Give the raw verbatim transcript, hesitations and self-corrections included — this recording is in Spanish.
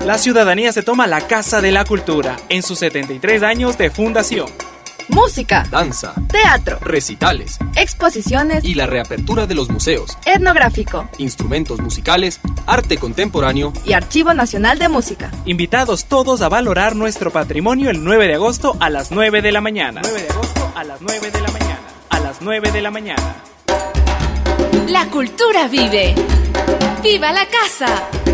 La ciudadanía se toma la Casa de la Cultura en sus setenta y tres años de fundación. Música, danza, teatro, recitales, exposiciones y la reapertura de los museos, etnográfico, instrumentos musicales, arte contemporáneo y Archivo Nacional de Música. Invitados todos a valorar nuestro patrimonio el nueve de agosto a las nueve de la mañana. nueve de agosto a las nueve de la mañana. A las nueve de la mañana. La cultura vive. ¡Viva la casa!